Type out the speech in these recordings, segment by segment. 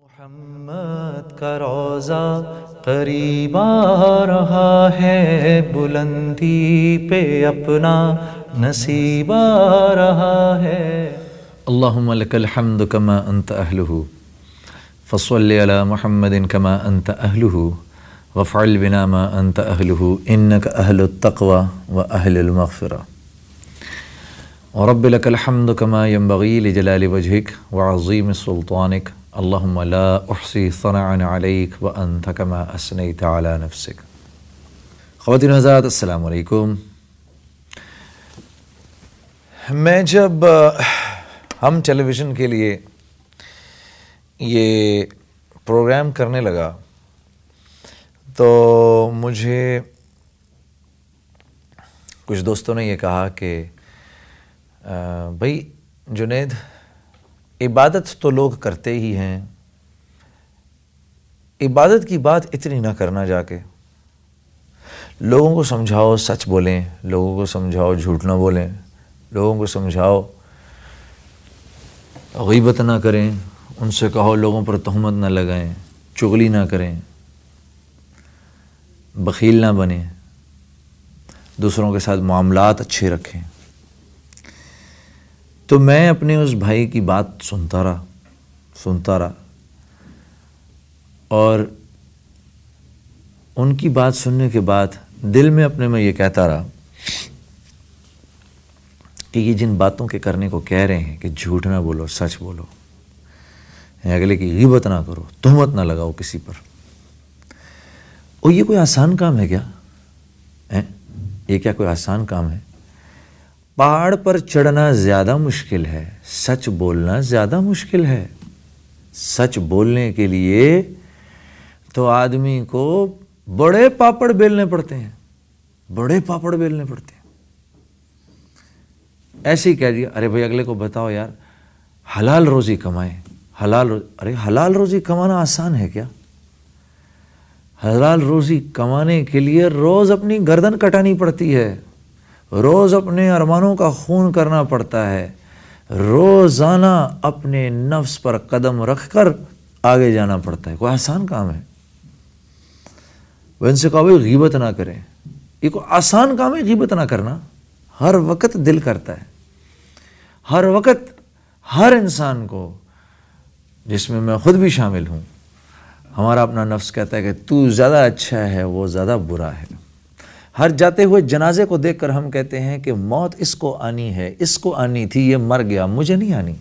محمد کا روضہ قریب آ رہا ہے، بلندی پہ اپنا نصیب آ رہا ہے۔ اللہم لک الحمد کما انت اہلہ، فصل علی محمد کما انت اہلہ، وافعل بنا ما انت اہلہ، انک اہل التقوی و اہل المغفرہ۔ ورب لک الحمد کما ینبغی لجلال وجہک وعظیم سلطانک، اللہم لا احصی ثناء علیک وانت کما اثنیت علی نفسک۔ خواتین و حضرات السلام علیکم۔ میں جب ہم ٹیلی ویژن کے لیے یہ پروگرام کرنے لگا تو مجھے کچھ دوستوں نے یہ کہا کہ بھائی جنید، عبادت تو لوگ کرتے ہی ہیں، عبادت کی بات اتنی نہ کرنا، جا کے لوگوں کو سمجھاؤ سچ بولیں، لوگوں کو سمجھاؤ جھوٹ نہ بولیں، لوگوں کو سمجھاؤ غیبت نہ کریں، ان سے کہو لوگوں پر تہمت نہ لگائیں، چغلی نہ کریں، بخیل نہ بنیں، دوسروں کے ساتھ معاملات اچھے رکھیں۔ تو میں اپنے اس بھائی کی بات سنتا رہا اور ان کی بات سننے کے بعد دل میں اپنے میں یہ کہتا رہا کہ یہ جن باتوں کے کرنے کو کہہ رہے ہیں کہ جھوٹ نہ بولو، سچ بولو، اگلے کی غیبت نہ کرو، تہمت نہ لگاؤ کسی پر، اور یہ کوئی آسان کام ہے کیا؟ یہ کیا کوئی آسان کام ہے؟ پہاڑ پر چڑھنا زیادہ مشکل ہے، سچ بولنا زیادہ مشکل ہے۔ سچ بولنے کے لیے تو آدمی کو بڑے پاپڑ بیلنے پڑتے ہیں، بڑے پاپڑ بیلنے پڑتے ہیں۔ ایسے ہی کہہ دیا، ارے بھائی اگلے کو بتاؤ یار حلال روزی کمائیں، ارے حلال روزی کمانا آسان ہے کیا؟ حلال روزی کمانے کے لیے روز اپنی گردن کٹانی پڑتی ہے، روز اپنے ارمانوں کا خون کرنا پڑتا ہے، روزانہ اپنے نفس پر قدم رکھ کر آگے جانا پڑتا ہے۔ کوئی آسان کام ہے؟ وہ ان سے کہا بھائی غیبت نہ کریں، یہ کوئی آسان کام ہے غیبت نہ کرنا؟ ہر وقت دل کرتا ہے، ہر وقت ہر انسان کو، جس میں میں خود بھی شامل ہوں، ہمارا اپنا نفس کہتا ہے کہ تو زیادہ اچھا ہے، وہ زیادہ برا ہے۔ ہر جاتے ہوئے جنازے کو دیکھ کر ہم کہتے ہیں کہ موت اس کو آنی ہے، اس کو آنی تھی، یہ مر گیا، مجھے نہیں آنی۔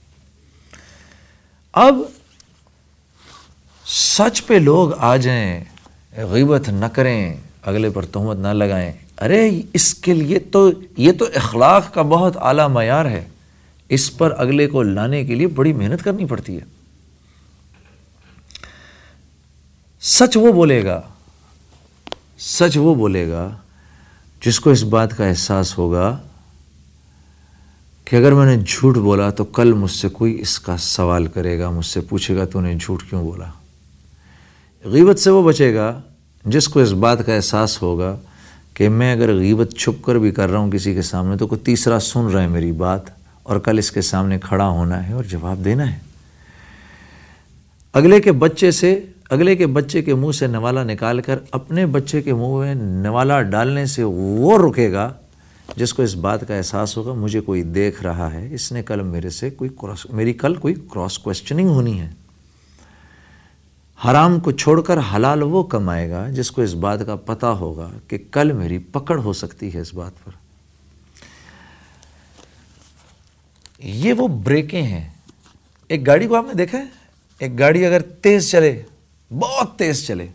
اب سچ پہ لوگ آ جائیں، غیبت نہ کریں، اگلے پر تہمت نہ لگائیں، ارے اس کے لیے تو یہ تو اخلاق کا بہت اعلیٰ معیار ہے، اس پر اگلے کو لانے کے لیے بڑی محنت کرنی پڑتی ہے۔ سچ وہ بولے گا جس کو اس بات کا احساس ہوگا کہ اگر میں نے جھوٹ بولا تو کل مجھ سے کوئی اس کا سوال کرے گا، مجھ سے پوچھے گا تو نے جھوٹ کیوں بولا۔ غیبت سے وہ بچے گا جس کو اس بات کا احساس ہوگا کہ میں اگر غیبت چھپ کر بھی کر رہا ہوں کسی کے سامنے تو کوئی تیسرا سن رہا ہے میری بات، اور کل اس کے سامنے کھڑا ہونا ہے اور جواب دینا ہے۔ اگلے کے بچے کے منہ سے نوالا نکال کر اپنے بچے کے منہ میں نوالا ڈالنے سے وہ رکے گا جس کو اس بات کا احساس ہوگا مجھے کوئی دیکھ رہا ہے، اس نے کل میری کل کوئی کراس کوسچننگ ہونی ہے۔ حرام کو چھوڑ کر حلال وہ کمائے گا جس کو اس بات کا پتہ ہوگا کہ کل میری پکڑ ہو سکتی ہے اس بات پر۔ یہ وہ بریکیں ہیں۔ ایک گاڑی کو آپ نے دیکھا ہے، ایک گاڑی اگر تیز چلے، بہت تیز چلے،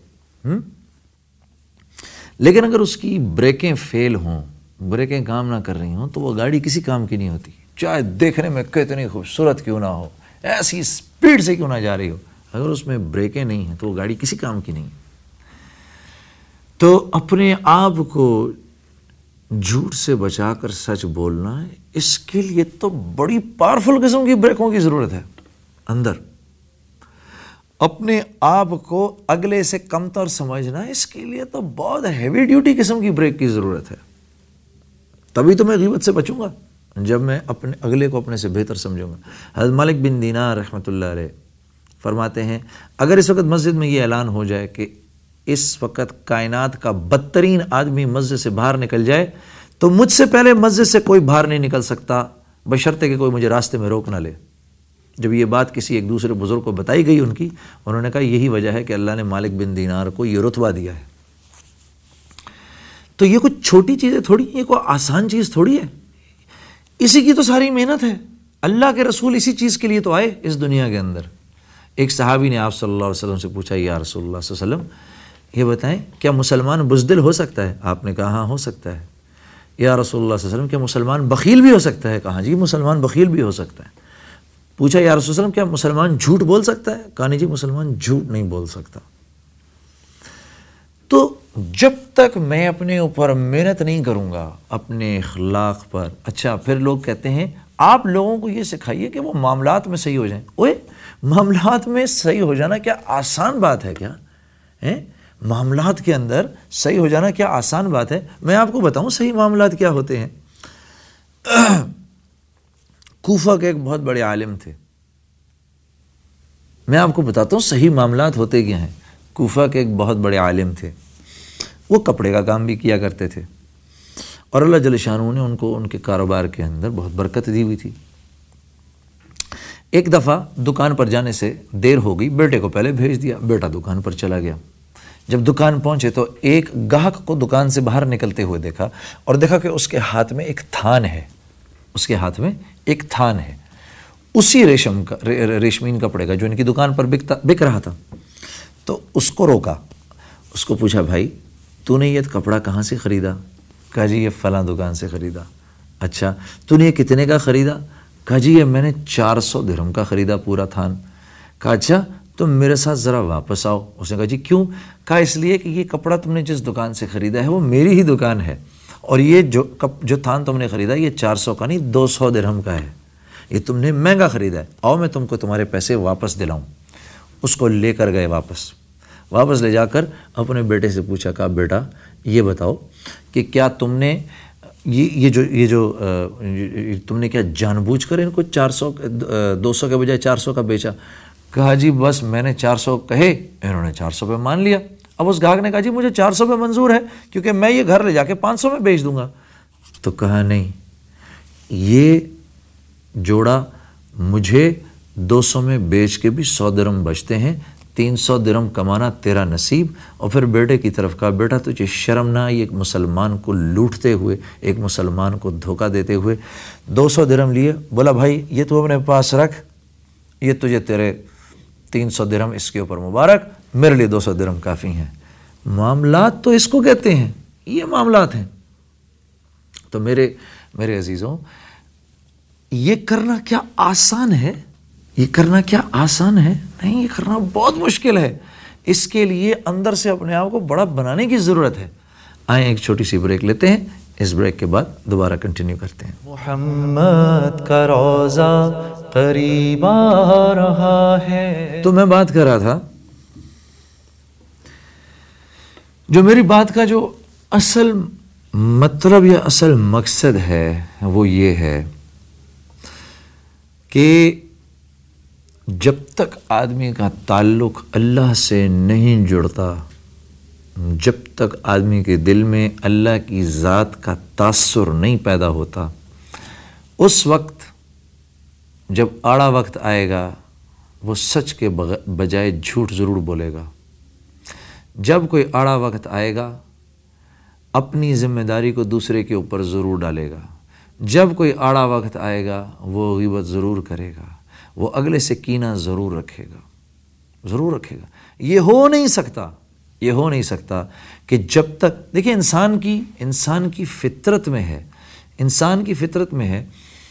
لیکن اگر اس کی بریکیں فیل ہوں، بریکیں کام نہ کر رہی ہوں، تو وہ گاڑی کسی کام کی نہیں ہوتی، چاہے دیکھنے میں کتنی خوبصورت کیوں نہ ہو، ایسی سپیڈ سے کیوں نہ جا رہی ہو، اگر اس میں بریکیں نہیں ہیں تو وہ گاڑی کسی کام کی نہیں۔ تو اپنے آپ کو جھوٹ سے بچا کر سچ بولنا ہے، اس کے لیے تو بڑی پاورفل قسم کی بریکوں کی ضرورت ہے اندر۔ اپنے آپ کو اگلے سے کمتر سمجھنا، اس کے لیے تو بہت ہیوی ڈیوٹی قسم کی بریک کی ضرورت ہے۔ تبھی تو میں غیبت سے بچوں گا، جب میں اپنے اگلے کو اپنے سے بہتر سمجھوں گا۔ حضرت مالک بن دینار رحمۃ اللہ علیہ فرماتے ہیں اگر اس وقت مسجد میں یہ اعلان ہو جائے کہ اس وقت کائنات کا بدترین آدمی مسجد سے باہر نکل جائے تو مجھ سے پہلے مسجد سے کوئی باہر نہیں نکل سکتا بشرطے کہ کوئی مجھے راستے میں روک نہ لے۔ جب یہ بات کسی ایک دوسرے بزرگ کو بتائی گئی ان کی، انہوں نے کہا یہی وجہ ہے کہ اللہ نے مالک بن دینار کو یہ رتبہ دیا ہے۔ تو یہ کچھ چھوٹی چیزیں تھوڑی، یہ کوئی آسان چیز تھوڑی ہے، اسی کی تو ساری محنت ہے۔ اللہ کے رسول اسی چیز کے لیے تو آئے اس دنیا کے اندر۔ ایک صحابی نے آپ صلی اللہ علیہ وسلم سے پوچھا یا رسول اللہ صلی اللہ علیہ وسلم یہ بتائیں کیا مسلمان بزدل ہو سکتا ہے؟ آپ نے کہا ہاں ہو سکتا ہے۔ یا رسول اللہ صلی اللہ علیہ وسلم کیا مسلمان بخیل بھی ہو سکتا ہے؟ کہا جی مسلمان بخیل بھی ہو سکتا ہے۔ پوچھا یا رسول اللہ صلی اللہ علیہ وسلم کیا مسلمان جھوٹ بول سکتا ہے؟ کہا نہیں جی مسلمان جھوٹ نہیں بول سکتا۔ تو جب تک میں اپنے اوپر محنت نہیں کروں گا اپنے اخلاق پر، اچھا پھر لوگ کہتے ہیں آپ لوگوں کو یہ سکھائیے کہ وہ معاملات میں صحیح ہو جائیں۔ اوئے معاملات میں صحیح ہو جانا کیا آسان بات ہے کیا؟ معاملات کے اندر صحیح ہو جانا کیا آسان بات ہے؟ میں آپ کو بتاؤں صحیح معاملات کیا ہوتے ہیں۔ کوفہ کے ایک بہت بڑے عالم تھے، میں آپ کو بتاتا ہوں صحیح معاملات ہوتے کیا ہیں۔ کوفہ کے ایک بہت بڑے عالم تھے، وہ کپڑے کا کام بھی کیا کرتے تھے اور اللہ جل شانہ نے ان کو ان کے کاروبار کے اندر بہت برکت دی ہوئی تھی۔ ایک دفعہ دکان پر جانے سے دیر ہو گئی، بیٹے کو پہلے بھیج دیا، بیٹا دکان پر چلا گیا۔ جب دکان پہنچے تو ایک گاہک کو دکان سے باہر نکلتے ہوئے دیکھا اور دیکھا کہ اس کے ہاتھ میں ایک تھان ہے، اس کے ہاتھ میں ایک تھان ہے اسی ریشمین کپڑے کا جو ان کی دکان پر بک رہا تھا۔ تو اس کو روکا، اس کو پوچھا بھائی تو نے یہ کپڑا کہاں سے خریدا؟ کہا جی یہ فلاں دکان سے خریدا۔ اچھا تو نے یہ کتنے کا خریدا؟ کہا جی یہ میں نے 400 درہم کا خریدا پورا تھان۔ کہا اچھا تم میرے ساتھ ذرا واپس آؤ۔ اس نے کہا جی کیوں؟ کہا اس لیے کہ یہ کپڑا تم نے جس دکان سے خریدا ہے وہ میری ہی دکان ہے اور یہ جو تھان تم نے خریدا یہ 400 کا نہیں 200 درہم کا ہے، یہ تم نے مہنگا خریدا ہے، آؤ میں تم کو تمہارے پیسے واپس دلاؤں۔ اس کو لے کر گئے واپس لے جا کر اپنے بیٹے سے پوچھا، کہا بیٹا یہ بتاؤ کہ کیا تم نے یہ جو تم نے کیا جان بوجھ کر ان کو 200 کے بجائے 400 کا بیچا؟ کہا جی بس میں نے 400 کہے، انہوں نے 400 پہ مان لیا۔ اب اس گاہک نے کہا جی مجھے 400 پہ منظور ہے کیونکہ میں یہ گھر لے جا کے 500 میں بیچ دوں گا۔ تو کہا نہیں، یہ جوڑا مجھے 200 میں بیچ کے بھی 100 درہم بچتے ہیں، 300 درہم کمانا تیرا نصیب۔ اور پھر بیٹے کی طرف کہا بیٹا تجھے شرم نہ آئی ایک مسلمان کو لوٹتے ہوئے، ایک مسلمان کو دھوکہ دیتے ہوئے؟ 200 درہم لیے، بولا بھائی یہ تو اپنے پاس رکھ، یہ تجھے تیرے 300 درہم اس کے اوپر مبارک، میرے لیے 200 درہم کافی ہیں۔ معاملات تو اس کو کہتے ہیں، یہ معاملات ہیں۔ تو میرے عزیزوں یہ کرنا کیا آسان ہے؟ یہ کرنا کیا آسان ہے؟ نہیں، یہ کرنا بہت مشکل ہے۔ اس کے لیے اندر سے اپنے آپ کو بڑا بنانے کی ضرورت ہے۔ آئیں ایک چھوٹی سی بریک لیتے ہیں، اس بریک کے بعد دوبارہ کنٹینیو کرتے ہیں۔ محمد کا روزہ قریب آ رہا ہے۔ تو میں بات کر رہا تھا، جو میری بات کا جو اصل مطلب یا اصل مقصد ہے وہ یہ ہے کہ جب تک آدمی کا تعلق اللہ سے نہیں جڑتا، جب تک آدمی کے دل میں اللہ کی ذات کا تاثر نہیں پیدا ہوتا، اس وقت جب آڑا وقت آئے گا وہ سچ کے بجائے جھوٹ ضرور بولے گا۔ جب کوئی آڑا وقت آئے گا اپنی ذمہ داری کو دوسرے کے اوپر ضرور ڈالے گا۔ جب کوئی آڑا وقت آئے گا وہ غیبت ضرور کرے گا، وہ اگلے سے کینہ ضرور رکھے گا۔ یہ ہو نہیں سکتا کہ جب تک دیکھیں انسان کی فطرت میں ہے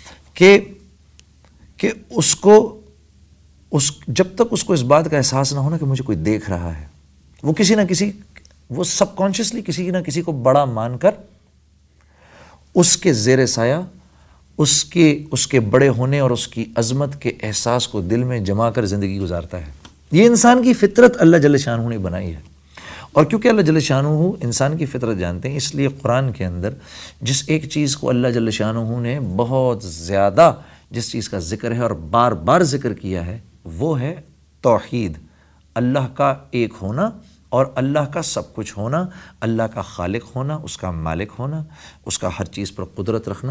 کہ اس کو جب تک اس کو اس بات کا احساس نہ ہونا کہ مجھے کوئی دیکھ رہا ہے، وہ سب کانشیسلی کسی نہ کسی کو بڑا مان کر اس کے زیر سایہ اس کے بڑے ہونے اور اس کی عظمت کے احساس کو دل میں جما کر زندگی گزارتا ہے۔ یہ انسان کی فطرت اللہ جل شانہ نے بنائی ہے، اور کیونکہ اللہ جل شانہ انسان کی فطرت جانتے ہیں، اس لیے قرآن کے اندر جس ایک چیز کو اللہ جل شانہ نے بہت زیادہ جس چیز کا ذکر ہے اور بار بار ذکر کیا ہے وہ ہے توحید، اللہ کا ایک ہونا اور اللہ کا سب کچھ ہونا، اللہ کا خالق ہونا، اس کا مالک ہونا، اس کا ہر چیز پر قدرت رکھنا،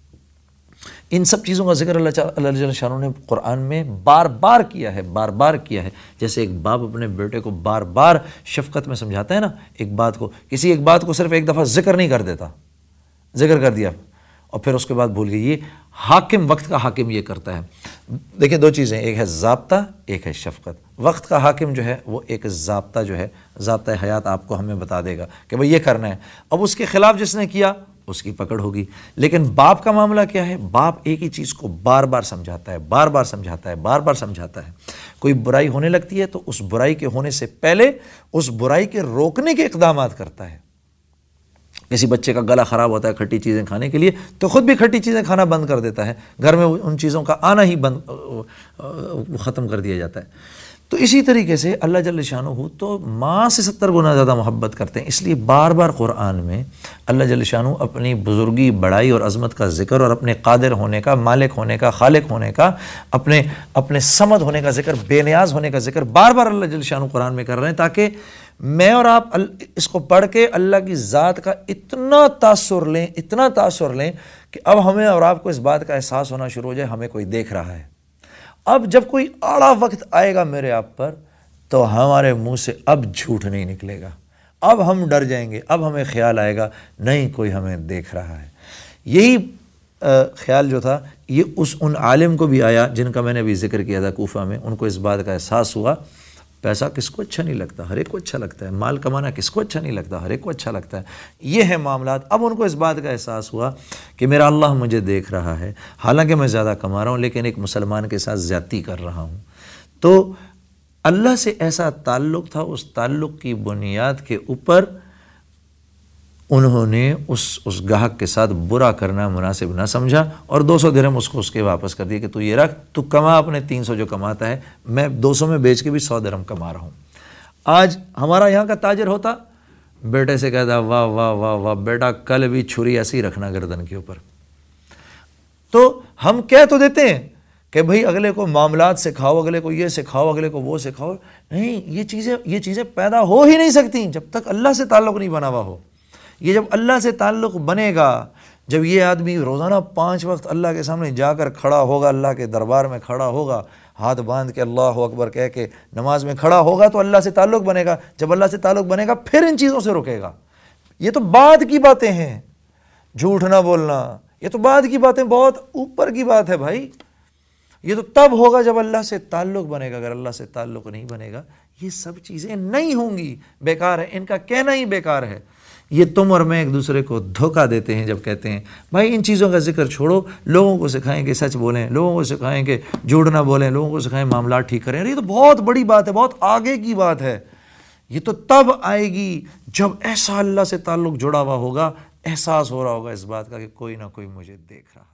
ان سب چیزوں کا ذکر اللہ جل شانہ نے قرآن میں بار بار کیا ہے، بار بار کیا ہے۔ جیسے ایک باپ اپنے بیٹے کو بار بار شفقت میں سمجھاتا ہے نا، ایک بات کو، کسی ایک بات کو صرف ایک دفعہ ذکر نہیں کر دیتا، ذکر کر دیا اور پھر اس کے بعد بھول گئی۔ یہ حاکم، وقت کا حاکم یہ کرتا ہے۔ دیکھیں دو چیزیں، ایک ہے ضابطہ، ایک ہے شفقت۔ وقت کا حاکم جو ہے وہ ایک ضابطہ جو ہے، ضابطہ حیات آپ کو ہمیں بتا دے گا کہ بھئی یہ کرنا ہے، اب اس کے خلاف جس نے کیا اس کی پکڑ ہوگی۔ لیکن باپ کا معاملہ کیا ہے؟ باپ ایک ہی چیز کو بار بار سمجھاتا ہے، بار بار سمجھاتا ہے، بار بار سمجھاتا ہے۔ کوئی برائی ہونے لگتی ہے تو اس برائی کے ہونے سے پہلے اس برائی کے روکنے کے اقدامات کرتا ہے۔ کسی بچے کا گلا خراب ہوتا ہے کھٹی چیزیں کھانے کے لیے تو خود بھی کھٹی چیزیں کھانا بند کر دیتا ہے، گھر میں ان چیزوں کا آنا ہی ختم کر دیا جاتا ہے۔ تو اسی طریقے سے اللہ جل شانہ تو ماں سے 70 گنا زیادہ محبت کرتے ہیں، اس لیے بار بار قرآن میں اللہ جل شانہ اپنی بزرگی، بڑائی اور عظمت کا ذکر اور اپنے قادر ہونے کا، مالک ہونے کا، خالق ہونے کا، اپنے صمد ہونے کا ذکر، بے نیاز ہونے کا ذکر بار بار اللہ جل شانہ قرآن میں کر رہے ہیں، تاکہ میں اور آپ اس کو پڑھ کے اللہ کی ذات کا اتنا تاثر لیں کہ اب ہمیں اور آپ کو اس بات کا احساس ہونا شروع ہو جائے ہمیں کوئی دیکھ رہا ہے۔ اب جب کوئی آڑا وقت آئے گا میرے آپ پر تو ہمارے منہ سے اب جھوٹ نہیں نکلے گا، اب ہم ڈر جائیں گے، اب ہمیں خیال آئے گا نہیں کوئی ہمیں دیکھ رہا ہے۔ یہی خیال جو تھا یہ ان عالم کو بھی آیا جن کا میں نے بھی ذکر کیا تھا کوفہ میں، ان کو اس بات کا احساس ہوا پیسہ کس کو اچھا نہیں لگتا، ہر ایک کو اچھا لگتا ہے، مال کمانا کس کو اچھا نہیں لگتا، ہر ایک کو اچھا لگتا ہے، یہ ہے معاملات۔ اب ان کو اس بات کا احساس ہوا کہ میرا اللہ مجھے دیکھ رہا ہے، حالانکہ میں زیادہ کما رہا ہوں لیکن ایک مسلمان کے ساتھ زیادتی کر رہا ہوں۔ تو اللہ سے ایسا تعلق تھا، اس تعلق کی بنیاد کے اوپر انہوں نے اس گاہک کے ساتھ برا کرنا مناسب نہ سمجھا اور 200 درہم اس کے واپس کر دیے کہ تو یہ رکھ، تو کما اپنے 300 جو کماتا ہے، میں 200 میں بیچ کے بھی 100 درہم کما رہا ہوں۔ آج ہمارا یہاں کا تاجر ہوتا، بیٹے سے کہتا واہ واہ واہ واہ بیٹا کل بھی چھری ایسی رکھنا گردن کے اوپر۔ تو ہم کہہ تو دیتے ہیں کہ بھئی اگلے کو معاملات سکھاؤ، اگلے کو یہ سکھاؤ، اگلے کو وہ سکھاؤ، نہیں، یہ چیزیں پیدا ہو ہی نہیں سکتی جب تک اللہ سے تعلق نہیں بنا ہوا ہو۔ یہ جب اللہ سے تعلق بنے گا، جب یہ آدمی روزانہ 5 وقت اللہ کے سامنے جا کر کھڑا ہوگا، اللہ کے دربار میں کھڑا ہوگا، ہاتھ باندھ کے اللہ اکبر کہہ کے نماز میں کھڑا ہوگا تو اللہ سے تعلق بنے گا۔ جب اللہ سے تعلق بنے گا پھر ان چیزوں سے رکے گا۔ یہ تو بعد کی باتیں ہیں، جھوٹ نہ بولنا، یہ تو بعد کی باتیں، بہت اوپر کی بات ہے بھائی۔ یہ تو تب ہوگا جب اللہ سے تعلق بنے گا، اگر اللہ سے تعلق نہیں بنے گا یہ سب چیزیں نہیں ہوں گی، بیکار ہے، ان کا کہنا ہی بیکار ہے۔ یہ تم اور میں ایک دوسرے کو دھوکہ دیتے ہیں جب کہتے ہیں بھائی ان چیزوں کا ذکر چھوڑو، لوگوں کو سکھائیں کہ سچ بولیں، لوگوں کو سکھائیں کہ جھوٹ نہ بولیں، لوگوں کو سکھائیں معاملات ٹھیک کریں۔ یہ تو بہت بڑی بات ہے، بہت آگے کی بات ہے۔ یہ تو تب آئے گی جب ایسا اللہ سے تعلق جڑا ہوا ہوگا، احساس ہو رہا ہوگا اس بات کا کہ کوئی نہ کوئی مجھے دیکھ رہا۔